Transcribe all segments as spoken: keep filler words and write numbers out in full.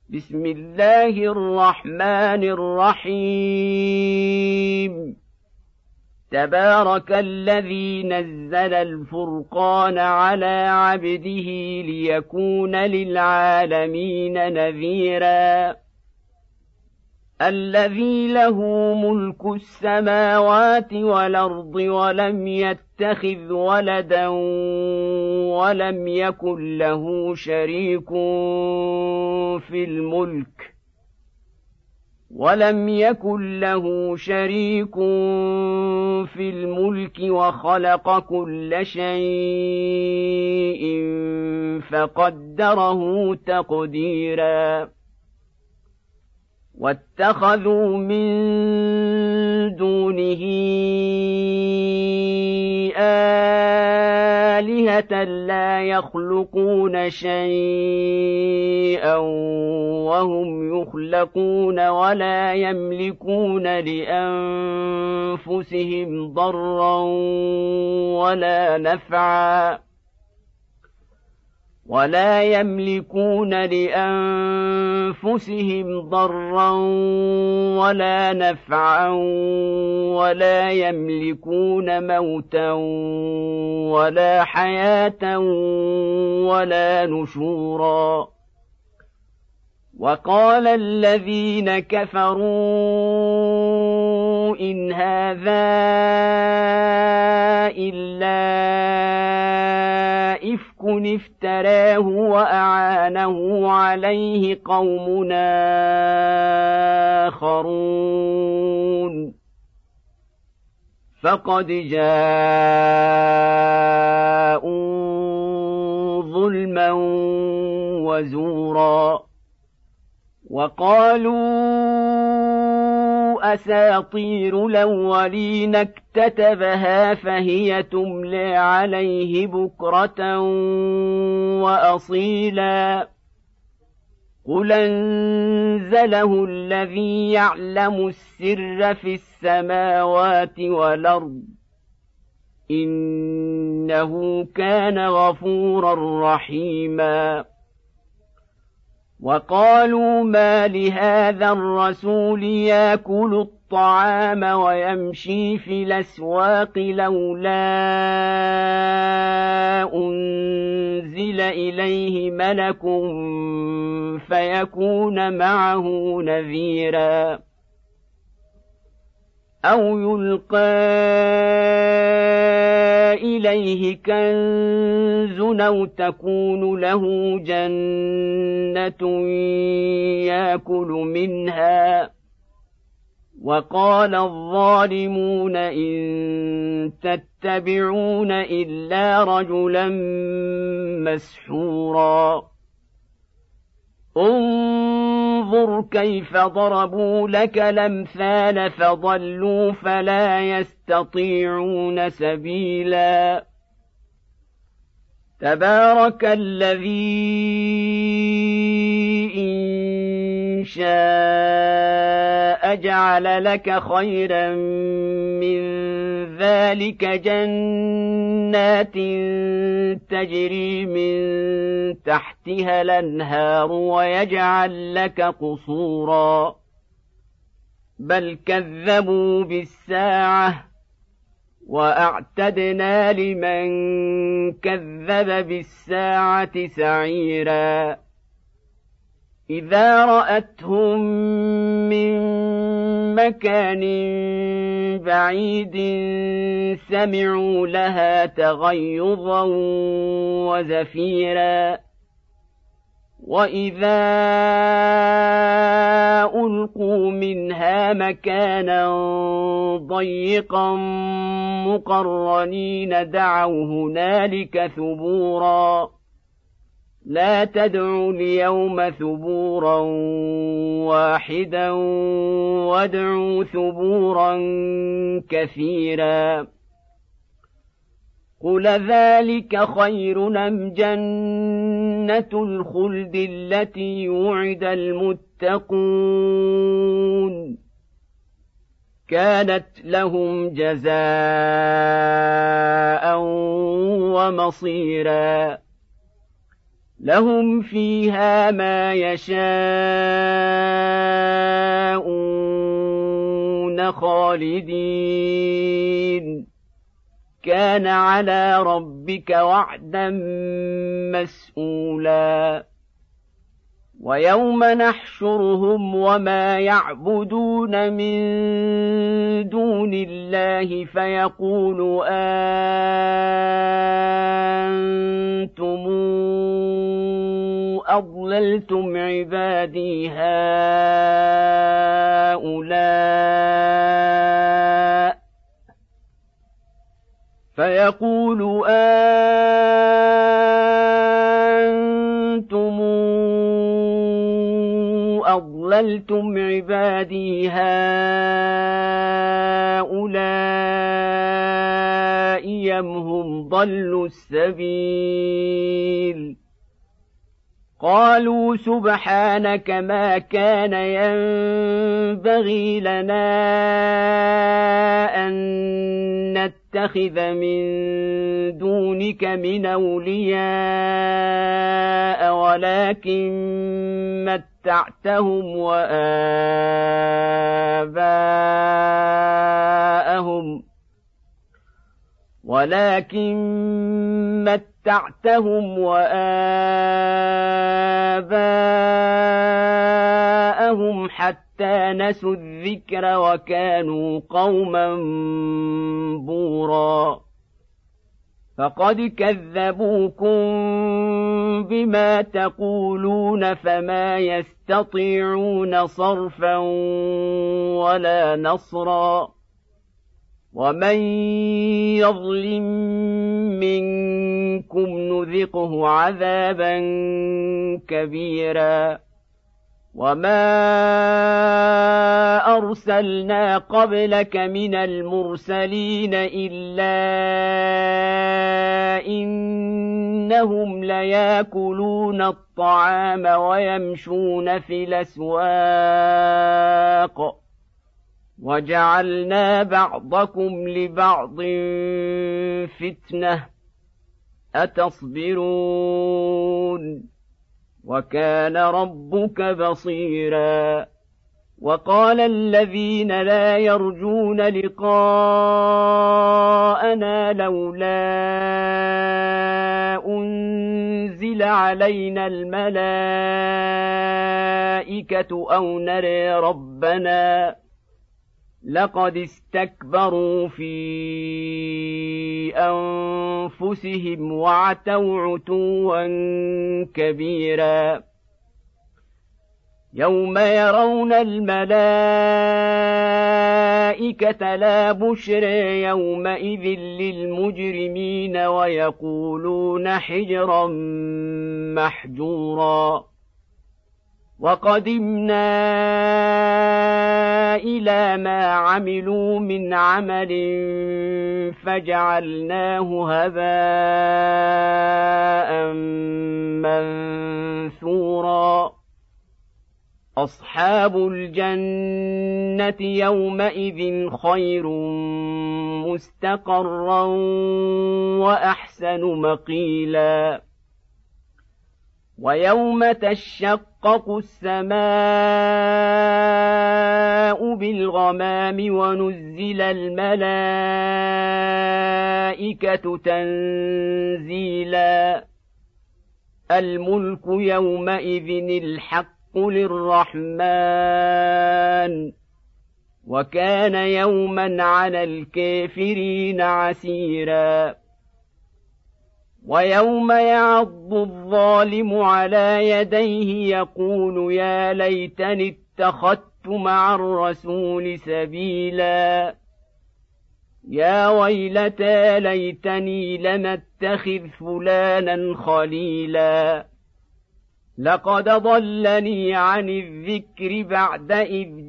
بسم الله الرحمن الرحيم تبارك الذي نزل الفرقان على عبده ليكون للعالمين نذيرا الذي له ملك السماوات والأرض ولم يتخذ ولدا ولم يكن له شريك في الملك ولم يكن له شريك في الملك وخلق كل شيء فقدره تقديرا واتخذوا من دونه آلهة لا يخلقون شيئا وهم يخلقون ولا يملكون لأنفسهم ضرا ولا نفعا ولا يملكون لأنفسهم ضرا ولا نفعا ولا يملكون موتا ولا حياة ولا نشورا وقال الذين كفروا إن هذا إلا إفك افتراه وأعانه عليه قوم آخرون فقد جاءوا ظلما وزورا وقالوا أساطير الأولين اكتتبها فهي تملى عليه بكرة وأصيلا قل أنزله الذي يعلم السر في السماوات والأرض إنه كان غفورا رحيما وقالوا ما لهذا الرسول يأكل الطعام ويمشي في الأسواق لولا أنزل إليه ملك فيكون معه نذيرا أو يلقى إليه كنز أو تكون له جنة يأكل منها وقال الظالمون إن تتبعون إلا رجلا مسحورا انظر كيف ضربوا لك الأمثال فضلوا فلا يستطيعون سبيلا تبارك الذي إن شاء جعل لك خيرا من ذلك جنات تجري من تحتها الأنهار ويجعل لك قصورا بل كذبوا بالساعة وأعتدنا لمن كذب بالساعة سعيرا إذا رأتهم من مكان بعيد سمعوا لها تغيظا وزفيرا وإذا ألقوا منها مكانا ضيقا مقرنين دعوا هنالك ثبورا لا تدعوا اليوم ثبورا واحدا وادعوا ثبورا كثيرا قل ذلك خير أم جنة الخلد التي وعد المتقون كانت لهم جزاء ومصيرا لهم فيها ما يشاءون خالدين كان على ربك وعدا مسئولا ويوم نحشرهم وما يعبدون من دون الله فيقول أنتم أضللتم عبادي هؤلاء فيقول أنتم أضللتم عبادي هؤلاء أم هم ضلوا السبيل قالوا سبحانك ما كان ينبغي لنا أن نتخذ من دونك من أولياء ولكن متعتهم وآباءهم ولكن متعتهم وآباءهم حتى نسوا الذكر وكانوا قوما بورا فقد كذبوكم بما تقولون فما يستطيعون صرفا ولا نصرا ومن يظلم منكم نذقه عذابا كبيرا وما أرسلنا قبلك من المرسلين إلا إنهم ليأكلون الطعام ويمشون في الأسواق وجعلنا بعضكم لبعض فتنة أتصبرون وكان ربك بصيرا وقال الذين لا يرجون لقاءنا لولا أنزل علينا الملائكة أو نري ربنا لقد استكبروا في أنفسهم وعتوا عتوا كبيرا يوم يرون الملائكة لا بشر يومئذ للمجرمين ويقولون حجرا محجورا وقدمنا إلى ما عملوا من عمل فجعلناه هباء منثورا أصحاب الجنة يومئذ خير مستقرا وأحسن مقيلا ويوم تشقق السماء بالغمام ونزل الملائكة تنزيلا الملك يومئذ الحق للرحمن وكان يوما على الكافرين عسيرا ويوم يعض الظالم على يديه يقول يا ليتني اتخذت مع الرسول سبيلا يا ويلتى ليتني لم اتخذ فلانا خليلا لقد ضلني عن الذكر بعد إذ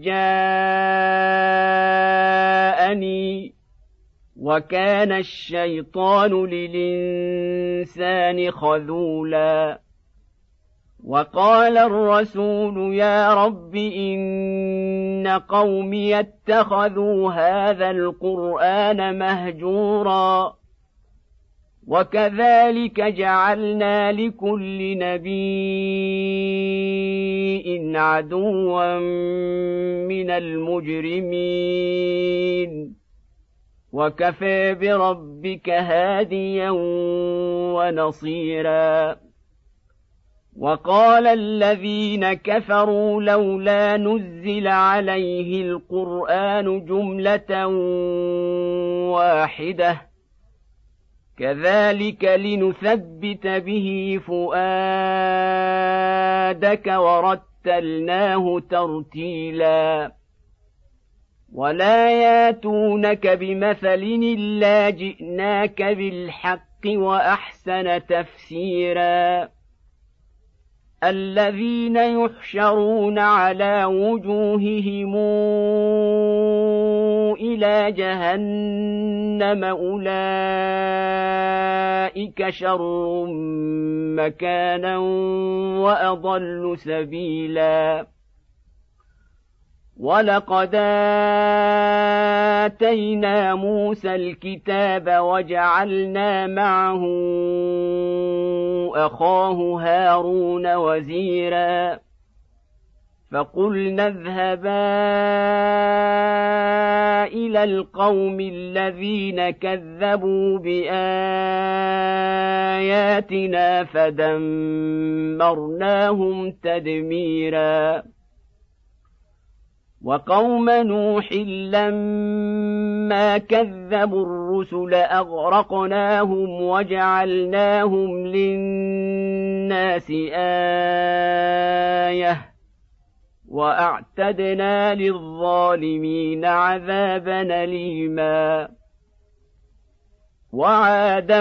جاءني وكان الشيطان للإنسان خذولا وقال الرسول يا رب إن قومي اتخذوا هذا القرآن مهجورا وكذلك جعلنا لكل نبي عدوا من المجرمين وكفى بربك هاديا ونصيرا وقال الذين كفروا لولا نزل عليه القرآن جملة واحدة كذلك لنثبت به فؤادك ورتلناه ترتيلا ولا ياتونك بمثل إلا جئناك بالحق وأحسن تفسيرا الذين يحشرون على وجوههم إلى جهنم أولئك شر مكانا وأضل سبيلا ولقد آتينا موسى الكتاب وجعلنا معه أخاه هارون وزيرا فقلنا اذهبا إلى القوم الذين كذبوا بآياتنا فدمرناهم تدميرا وقوم نوح لما كذبوا الرسل أغرقناهم وجعلناهم للناس آية وأعتدنا للظالمين عذابا أليما وعادا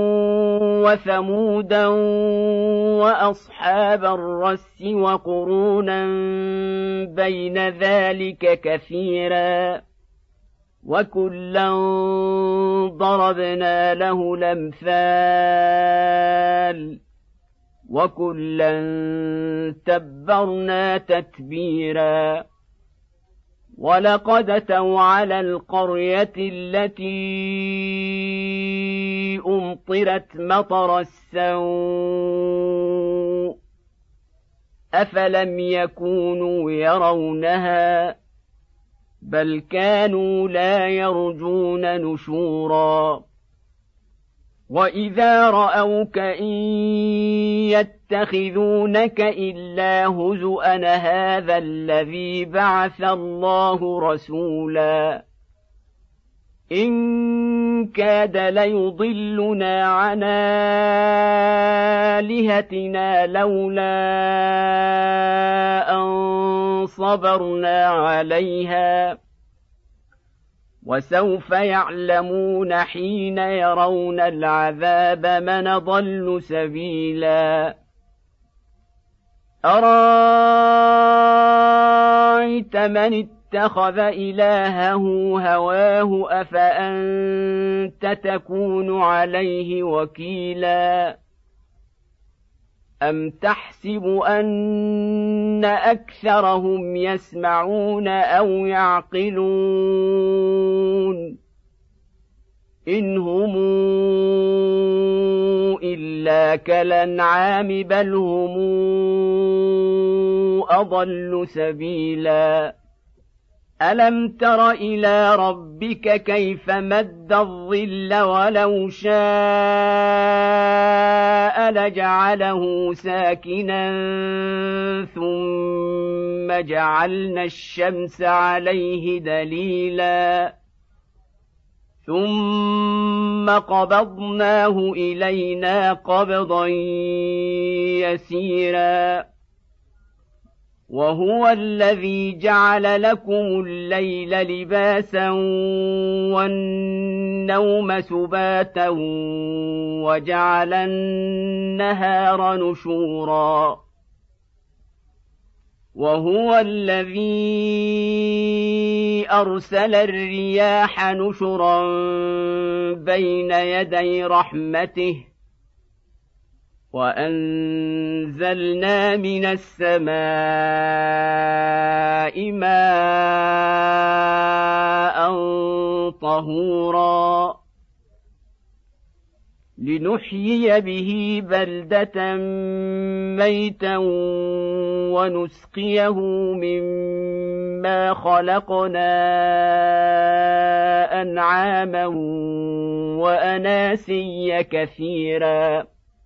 وثمودا وأصحاب الرس وقرونا بين ذلك كثيرا وكلا ضربنا له الأمثال وكلا تبرنا تتبيرا ولقد أتوا على القرية التي أمطرت مطر السوء أفلم يكونوا يرونها بل كانوا لا يرجون نشورا وإذا رأوك إن يتخذونك إلا هزؤا هذا الذي بعث الله رسولا إن كاد ليضلنا عن آلهتنا لولا أن صبرنا عليها وسوف يعلمون حين يرون العذاب من ضل سبيلا أرأيت من اتخذ إلهه هواه أفأنت تكون عليه وكيلا أم تحسب أن أكثرهم يسمعون أو يعقلون إن هم إلا كالأنعام بل هم أضل سبيلا ألم تر إلى ربك كيف مد الظل ولو شاء لجعله ساكنا ثم جعلنا الشمس عليه دليلا ثم قبضناه إلينا قبضا يسيرا وهو الذي جعل لكم الليل لباسا والنوم سباتا وجعل النهار نشورا وهو الذي أرسل الرياح نشرا بين يدي رحمته وأنزلنا من السماء ماء طهورا لنحيي به بلدة ميتا ونسقيه مما خلقنا أنعاما وأناسيا كثيرا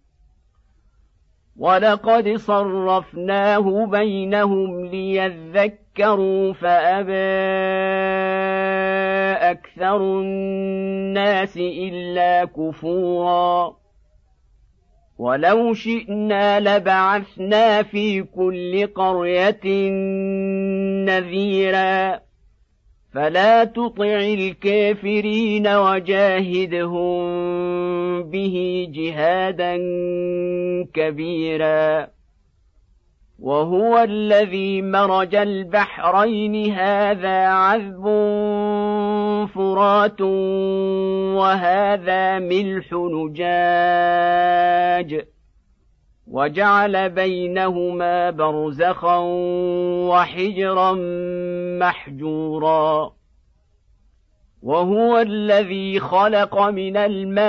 ولقد صرفناه بينهم ليذكروا فأبى أكثر الناس إلا كفورا ولو شئنا لبعثنا في كل قرية نذيرا فلا تطع الكافرين وجاهدهم به جهادا كبيرا وهو الذي مرج البحرين هذا عذب فرات وهذا ملح نجاج وجعل بينهما برزخا وحجرا محجورا وهو الذي خلق من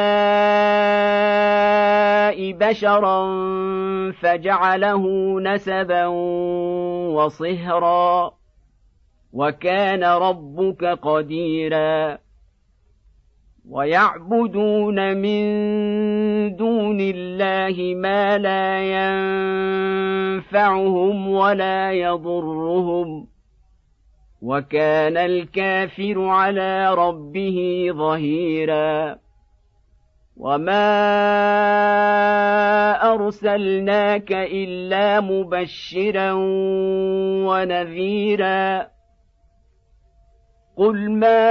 الماء بشرا فجعله نسبا وصهرا وكان ربك قديرا ويعبدون من دون الله ما لا ينفعهم ولا يضرهم وكان الكافر على ربه ظهيرا وما أرسلناك إلا مبشرا ونذيرا قل ما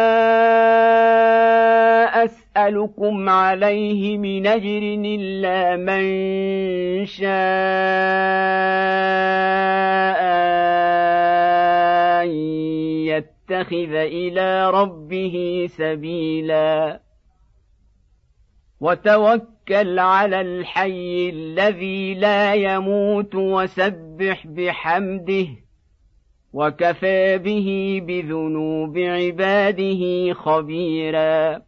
أسألكم عليه من أجر إلا من شاء أن يتخذ إلى ربه سبيلا وتوكل على الحي الذي لا يموت وسبح بحمده وكفى به بذنوب عباده خبيرا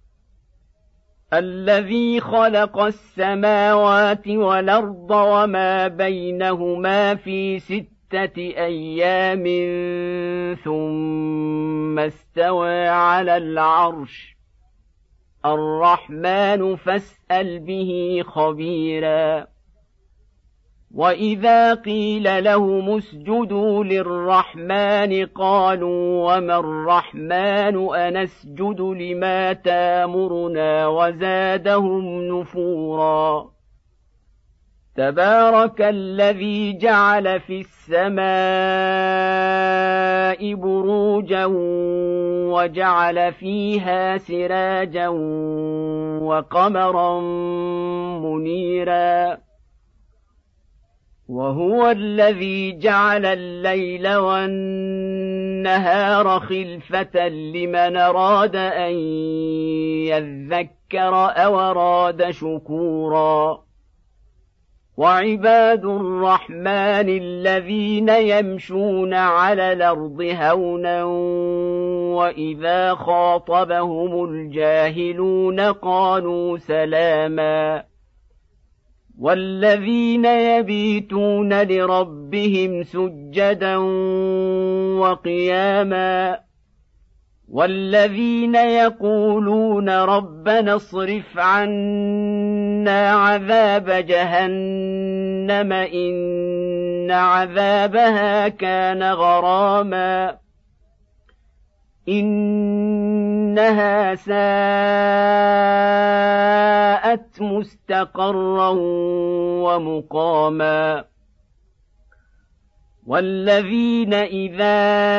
الذي خلق السماوات والأرض وما بينهما في ستة أيام ثم استوى على العرش الرحمن فاسأل به خبيرا وإذا قيل لهم اسجدوا للرحمن قالوا وما الرحمن أنسجد لما تامرنا وزادهم نفورا تبارك الذي جعل في السماء بروجا وجعل فيها سراجا وقمرا منيرا وهو الذي جعل الليل والنهار خلفة لمن أراد أن يذكر أو أراد شكورا وعباد الرحمن الذين يمشون على الأرض هونا وإذا خاطبهم الجاهلون قالوا سلاما والذين يبيتون لربهم سجدا وقياما والذين يقولون ربنا اصرف عنا عذاب جهنم إن عذابها كان غراما إنها ساءت مستقرا ومقاما والذين إذا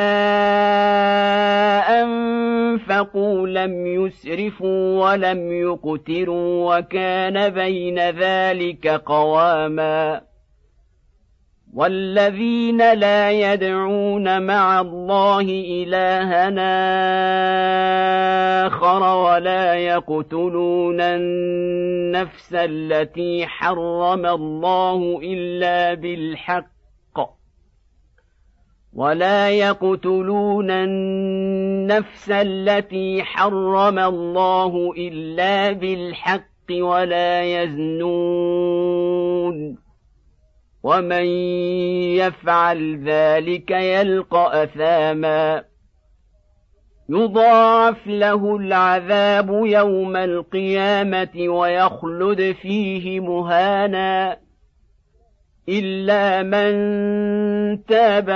أنفقوا لم يسرفوا ولم يقتروا وكان بين ذلك قواما والذين لا يدعون مع الله إلهنا آخر ولا يقتلون النفس التي حرم الله إلا بالحق ولا يقتلون النفس التي حرم الله إلا بالحق ولا يزنون ومن يفعل ذلك يلقى أثاما يضاعف له العذاب يوم القيامة ويخلد فيه مهانا إلا من تاب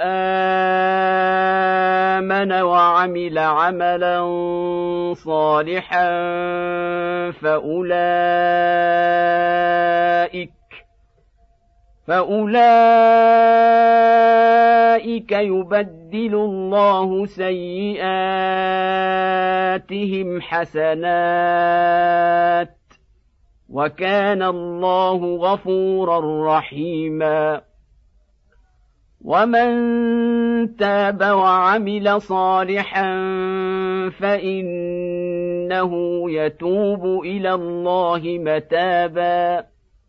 وآمن وعمل عملا صالحا فأولئك فأولئك يبدل الله سيئاتهم حسنات وكان الله غفورا رحيما ومن تاب وعمل صالحا فإنه يتوب إلى الله متابا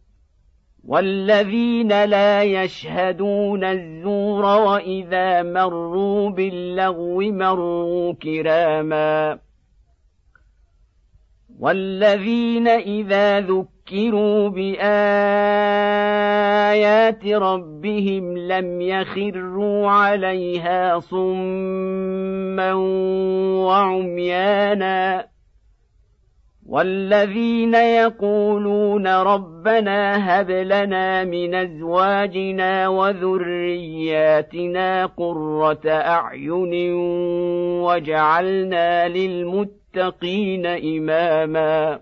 والذين لا يشهدون الزور وإذا مروا باللغو مروا كراما والذين إذا ذكروا بآيات ربهم لم يخروا عليها صما وعميانا والذين يقولون ربنا هب لنا من أزواجنا وذرياتنا قرة أعين واجعلنا للمتقين إماما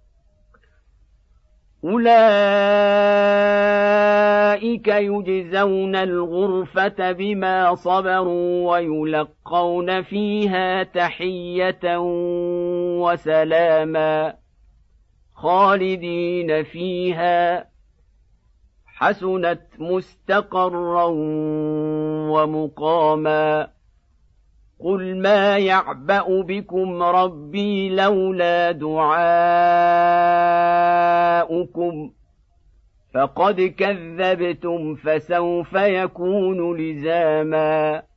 أولئك يجزون الغرفة بما صبروا ويلقون فيها تحية وسلاما خالدين فيها حسنت مستقرا ومقاما قل ما يعبأ بكم ربي لولا دعاؤكم فقد كذبتم فسوف يكون لزاما